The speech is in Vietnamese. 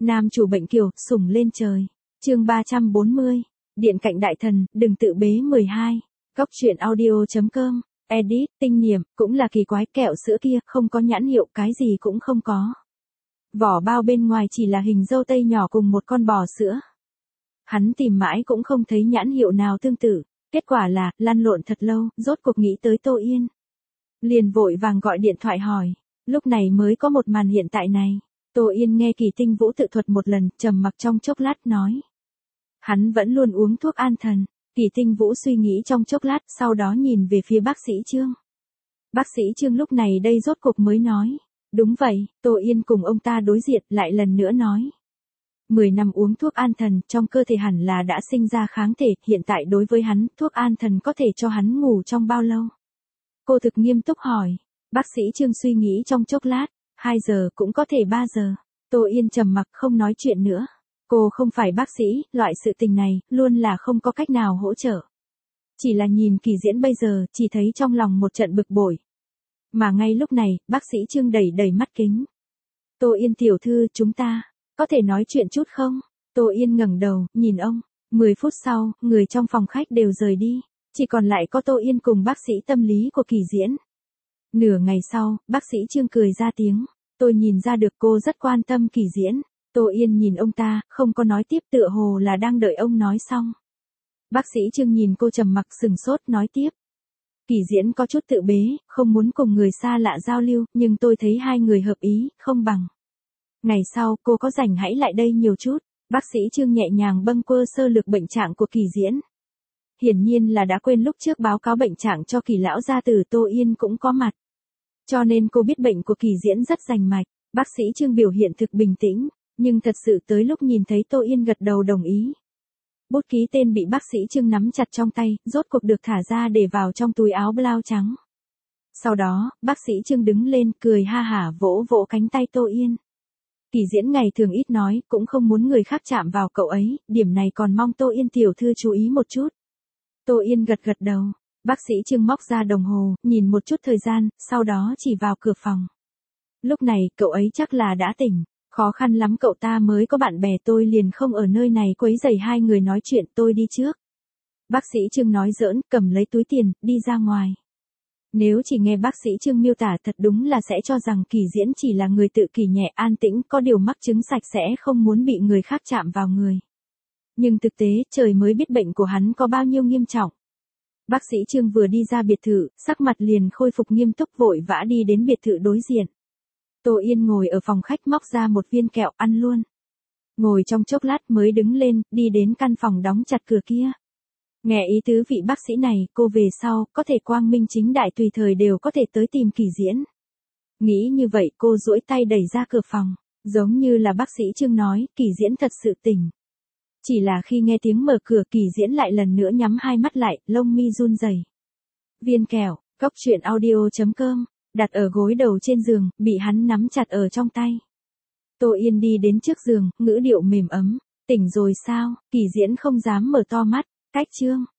Nam chủ bệnh kiều, sủng lên trời. Chương 340. Điện cạnh đại thần, đừng tự bế 12. Góc truyện audio.com. Edit, tinh niệm, cũng là kỳ quái, kẹo sữa kia, không có nhãn hiệu, cái gì cũng không có. Vỏ bao bên ngoài chỉ là hình dâu tây nhỏ cùng một con bò sữa. Hắn tìm mãi cũng không thấy nhãn hiệu nào tương tự. Kết quả là, lăn lộn thật lâu, rốt cuộc nghĩ tới Tô Yên. Liền vội vàng gọi điện thoại hỏi. Lúc này mới có một màn hiện tại này. Tô Yên nghe Kỳ Tinh Vũ tự thuật một lần, trầm mặc trong chốc lát nói. Hắn vẫn luôn uống thuốc an thần. Kỳ Tinh Vũ suy nghĩ trong chốc lát, sau đó nhìn về phía bác sĩ Trương. Bác sĩ Trương lúc này đây rốt cuộc mới nói. Đúng vậy, Tô Yên cùng ông ta đối diện lại lần nữa nói. 10 năm uống thuốc an thần, trong cơ thể hẳn là đã sinh ra kháng thể, hiện tại đối với hắn, thuốc an thần có thể cho hắn ngủ trong bao lâu? Cô thực nghiêm túc hỏi. Bác sĩ Trương suy nghĩ trong chốc lát, 2 giờ cũng có thể 3 giờ. Tô Yên trầm mặc không nói chuyện nữa. Cô không phải bác sĩ, loại sự tình này, luôn là không có cách nào hỗ trợ. Chỉ là nhìn Kỳ Diễn bây giờ, chỉ thấy trong lòng một trận bực bội. Mà ngay lúc này, bác sĩ Trương đẩy đẩy mắt kính. Tô Yên tiểu thư, chúng ta, có thể nói chuyện chút không? Tô Yên ngẩng đầu, nhìn ông. 10 phút sau, người trong phòng khách đều rời đi. Chỉ còn lại có Tô Yên cùng bác sĩ tâm lý của Kỳ Diễn. Nửa ngày sau, bác sĩ Trương cười ra tiếng. Tôi nhìn ra được cô rất quan tâm Kỳ Diễn. Tô Yên nhìn ông ta, không có nói tiếp, tựa hồ là đang đợi ông nói xong. Bác sĩ Trương nhìn cô trầm mặc sừng sốt nói tiếp. Kỳ Diễn có chút tự bế, không muốn cùng người xa lạ giao lưu, nhưng tôi thấy hai người hợp ý, không bằng. Ngày sau, cô có rảnh hãy lại đây nhiều chút. Bác sĩ Trương nhẹ nhàng bâng quơ sơ lược bệnh trạng của Kỳ Diễn. Hiển nhiên là đã quên lúc trước báo cáo bệnh trạng cho Kỳ lão gia tử, Tô Yên cũng có mặt. Cho nên cô biết bệnh của Kỳ Diễn rất rành mạch. Bác sĩ Trương biểu hiện thực bình tĩnh, nhưng thật sự tới lúc nhìn thấy Tô Yên gật đầu đồng ý. Bút ký tên bị bác sĩ Trương nắm chặt trong tay, rốt cuộc được thả ra để vào trong túi áo blau trắng. Sau đó, bác sĩ Trương đứng lên, cười ha hả vỗ vỗ cánh tay Tô Yên. Kỳ Diễn ngày thường ít nói, cũng không muốn người khác chạm vào cậu ấy, điểm này còn mong Tô Yên tiểu thư chú ý một chút. Tô Yên gật gật đầu. Bác sĩ Trương móc ra đồng hồ, nhìn một chút thời gian, sau đó chỉ vào cửa phòng. Lúc này, cậu ấy chắc là đã tỉnh. Khó khăn lắm cậu ta mới có bạn bè, tôi liền không ở nơi này quấy rầy hai người nói chuyện, tôi đi trước. Bác sĩ Trương nói giỡn, cầm lấy túi tiền, đi ra ngoài. Nếu chỉ nghe bác sĩ Trương miêu tả thật đúng là sẽ cho rằng Kỳ Diễn chỉ là người tự kỷ nhẹ an tĩnh, có điều mắc chứng sạch sẽ không muốn bị người khác chạm vào người. Nhưng thực tế, trời mới biết bệnh của hắn có bao nhiêu nghiêm trọng. Bác sĩ Trương vừa đi ra biệt thự, sắc mặt liền khôi phục nghiêm túc, vội vã đi đến biệt thự đối diện. Tô Yên ngồi ở phòng khách móc ra một viên kẹo ăn luôn. Ngồi trong chốc lát mới đứng lên, đi đến căn phòng đóng chặt cửa kia. Nghe ý tứ vị bác sĩ này, cô về sau, có thể quang minh chính đại tùy thời đều có thể tới tìm Kỳ Diễn. Nghĩ như vậy cô duỗi tay đẩy ra cửa phòng, giống như là bác sĩ Trương nói, Kỳ Diễn thật sự tỉnh. Chỉ là khi nghe tiếng mở cửa, Kỳ Diễn lại lần nữa nhắm hai mắt lại, lông mi run rẩy. Viên kẹo, góc truyện audio.com. Đặt ở gối đầu trên giường, bị hắn nắm chặt ở trong tay. Tô Yên đi đến trước giường, ngữ điệu mềm ấm. Tỉnh rồi sao? Kỳ Diễn không dám mở to mắt. Cách Trương,